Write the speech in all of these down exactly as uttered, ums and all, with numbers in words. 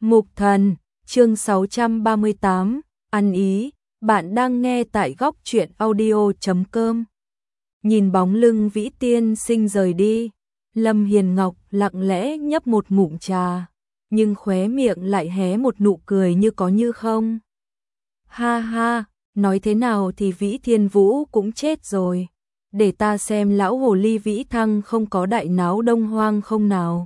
Mục Thần, chương sáu trăm ba mươi tám, ăn ý, bạn đang nghe tại góc truyện audio.com. Nhìn bóng lưng Vĩ Tiên Sinh rời đi, Lâm Hiền Ngọc lặng lẽ nhấp một ngụm trà, nhưng khóe miệng lại hé một nụ cười như có như không. Ha ha, nói thế nào thì Vĩ Thiên Vũ cũng chết rồi, để ta xem lão hồ ly Vĩ Thăng không có đại náo Đông Hoang không nào.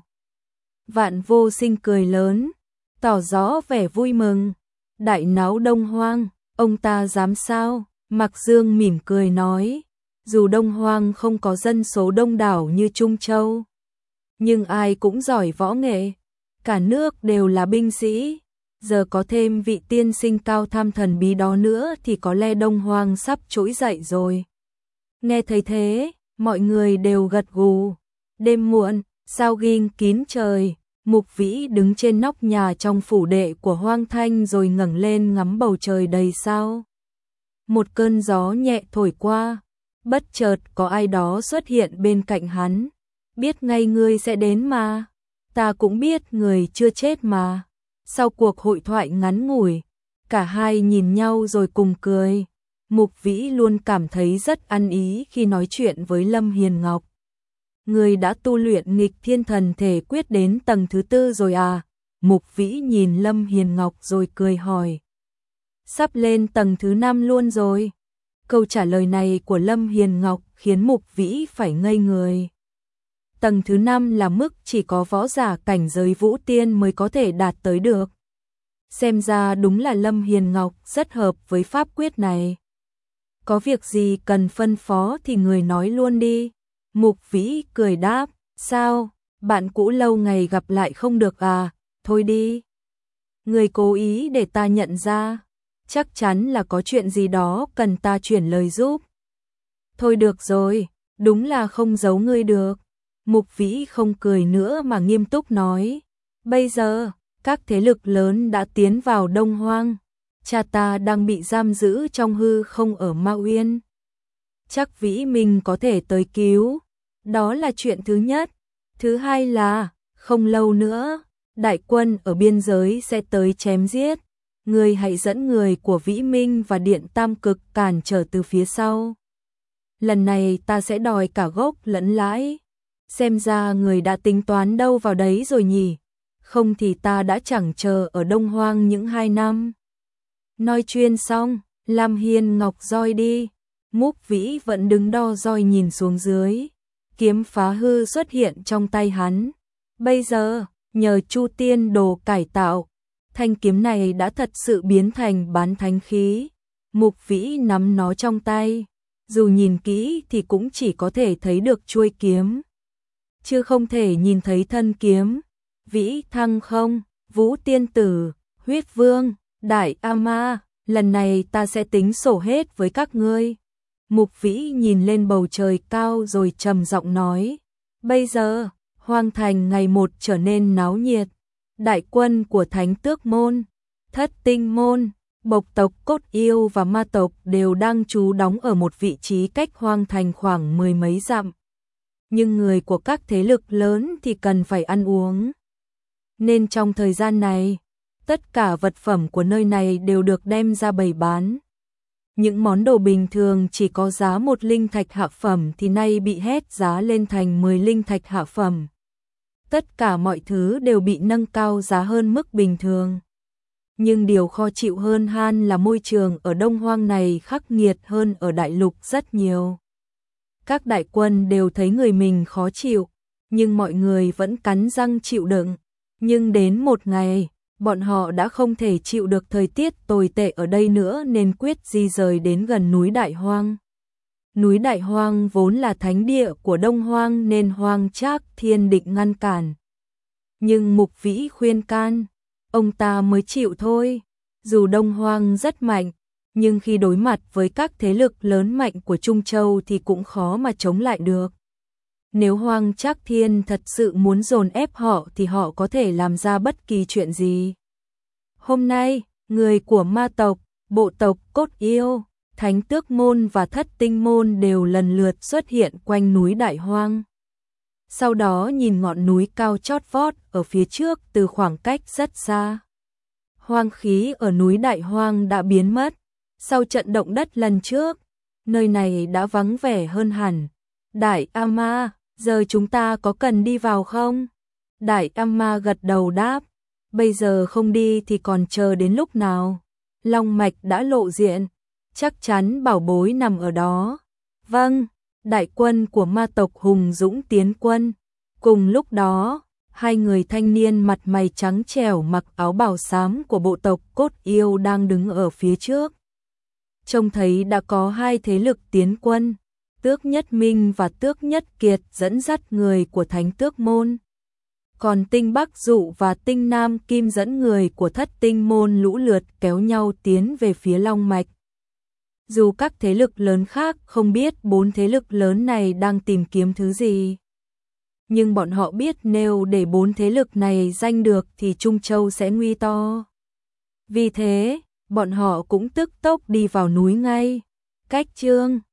Vạn Vô Sinh cười lớn, tỏ rõ vẻ vui mừng. Đại náo Đông Hoang, ông ta dám sao? Mạc Dương mỉm cười nói, dù Đông Hoang không có dân số đông đảo như Trung Châu, nhưng ai cũng giỏi võ nghệ, cả nước đều là binh sĩ. Giờ có thêm vị tiên sinh cao tham thần bí đó nữa thì có lẽ Đông Hoang sắp trỗi dậy rồi. Nghe thấy thế, mọi người đều gật gù. Đêm muộn, sao ghim kín trời, Mục Vĩ đứng trên nóc nhà trong phủ đệ của Hoang Thanh rồi ngẩng lên ngắm bầu trời đầy sao. Một cơn gió nhẹ thổi qua, bất chợt có ai đó xuất hiện bên cạnh hắn. Biết ngay ngươi sẽ đến mà, ta cũng biết người chưa chết mà. Sau cuộc hội thoại ngắn ngủi, cả hai nhìn nhau rồi cùng cười. Mục Vĩ luôn cảm thấy rất ăn ý khi nói chuyện với Lâm Hiền Ngọc. Người đã tu luyện nghịch thiên thần thể quyết đến tầng thứ tư rồi à? Mục Vĩ nhìn Lâm Hiền Ngọc rồi cười hỏi. Sắp lên tầng thứ năm luôn rồi. Câu trả lời này của Lâm Hiền Ngọc khiến Mục Vĩ phải ngây người. Tầng thứ năm là mức chỉ có võ giả cảnh giới vũ tiên mới có thể đạt tới được. Xem ra đúng là Lâm Hiền Ngọc rất hợp với pháp quyết này. Có việc gì cần phân phó thì người nói luôn đi. Mục Vĩ cười đáp, sao, bạn cũ lâu ngày gặp lại không được à, thôi đi. Người cố ý để ta nhận ra, chắc chắn là có chuyện gì đó cần ta chuyển lời giúp. Thôi được rồi, đúng là không giấu ngươi được. Mục Vĩ không cười nữa mà nghiêm túc nói, bây giờ, các thế lực lớn đã tiến vào Đông Hoang, cha ta đang bị giam giữ trong hư không ở Ma Uyên. Chắc Vĩ mình có thể tới cứu, đó là chuyện thứ nhất. Thứ hai là, không lâu nữa, đại quân ở biên giới sẽ tới chém giết. Người hãy dẫn người của Vĩ Minh và Điện Tam Cực cản trở từ phía sau. Lần này ta sẽ đòi cả gốc lẫn lãi. Xem ra người đã tính toán đâu vào đấy rồi nhỉ. Không thì ta đã chẳng chờ ở Đông Hoang những hai năm. Nói chuyên xong, Lam Hiên Ngọc roi đi. Mục Vĩ vẫn đứng đo roi nhìn xuống dưới. Kiếm phá hư xuất hiện trong tay hắn. Bây giờ, nhờ Chu Tiên Đồ cải tạo, thanh kiếm này đã thật sự biến thành bán thánh khí. Mục Vĩ nắm nó trong tay, dù nhìn kỹ thì cũng chỉ có thể thấy được chuôi kiếm, chứ không thể nhìn thấy thân kiếm. Vĩ Thăng không, Vũ Tiên Tử, Huyết Vương, Đại A Ma, lần này ta sẽ tính sổ hết với các ngươi. Mục Vĩ nhìn lên bầu trời cao rồi trầm giọng nói, bây giờ, Hoang Thành ngày một trở nên náo nhiệt. Đại quân của Thánh Tước Môn, Thất Tinh Môn, Bộc tộc Cốt Yêu và Ma tộc đều đang trú đóng ở một vị trí cách Hoang Thành khoảng mười mấy dặm. Nhưng người của các thế lực lớn thì cần phải ăn uống. Nên trong thời gian này, tất cả vật phẩm của nơi này đều được đem ra bày bán. Những món đồ bình thường chỉ có giá một linh thạch hạ phẩm thì nay bị hét giá lên thành mười linh thạch hạ phẩm. Tất cả mọi thứ đều bị nâng cao giá hơn mức bình thường. Nhưng điều khó chịu hơn han là môi trường ở Đông Hoang này khắc nghiệt hơn ở đại lục rất nhiều. Các đại quân đều thấy người mình khó chịu, nhưng mọi người vẫn cắn răng chịu đựng. Nhưng đến một ngày, bọn họ đã không thể chịu được thời tiết tồi tệ ở đây nữa nên quyết di rời đến gần núi Đại Hoang. Núi Đại Hoang vốn là thánh địa của Đông Hoang nên Hoang Trác Thiên định ngăn cản. Nhưng Mục Vĩ khuyên can, ông ta mới chịu thôi. Dù Đông Hoang rất mạnh, nhưng khi đối mặt với các thế lực lớn mạnh của Trung Châu thì cũng khó mà chống lại được. Nếu Hoang Trác Thiên thật sự muốn dồn ép họ thì họ có thể làm ra bất kỳ chuyện gì. Hôm nay, người của Ma tộc, Bộ tộc Cốt Yêu, Thánh Tước Môn và Thất Tinh Môn đều lần lượt xuất hiện quanh núi Đại Hoang. Sau đó nhìn ngọn núi cao chót vót ở phía trước từ khoảng cách rất xa. Hoang khí ở núi Đại Hoang đã biến mất. Sau trận động đất lần trước, nơi này đã vắng vẻ hơn hẳn. Đại Ama, giờ chúng ta có cần đi vào không? Đại Ama gật đầu đáp. Bây giờ không đi thì còn chờ đến lúc nào? Long mạch đã lộ diện, chắc chắn bảo bối nằm ở đó. Vâng, đại quân của ma tộc hùng dũng tiến quân. Cùng lúc đó, hai người thanh niên mặt mày trắng trẻo mặc áo bào xám của bộ tộc Cốt Yêu đang đứng ở phía trước. Trông thấy đã có hai thế lực tiến quân, Tước Nhất Minh và Tước Nhất Kiệt dẫn dắt người của Thánh Tước Môn. Còn Tinh Bắc Dụ và Tinh Nam Kim dẫn người của Thất Tinh Môn lũ lượt kéo nhau tiến về phía Long Mạch. Dù các thế lực lớn khác không biết bốn thế lực lớn này đang tìm kiếm thứ gì, nhưng bọn họ biết nếu để bốn thế lực này giành được thì Trung Châu sẽ nguy to. Vì thế, bọn họ cũng tức tốc đi vào núi ngay. Cách chương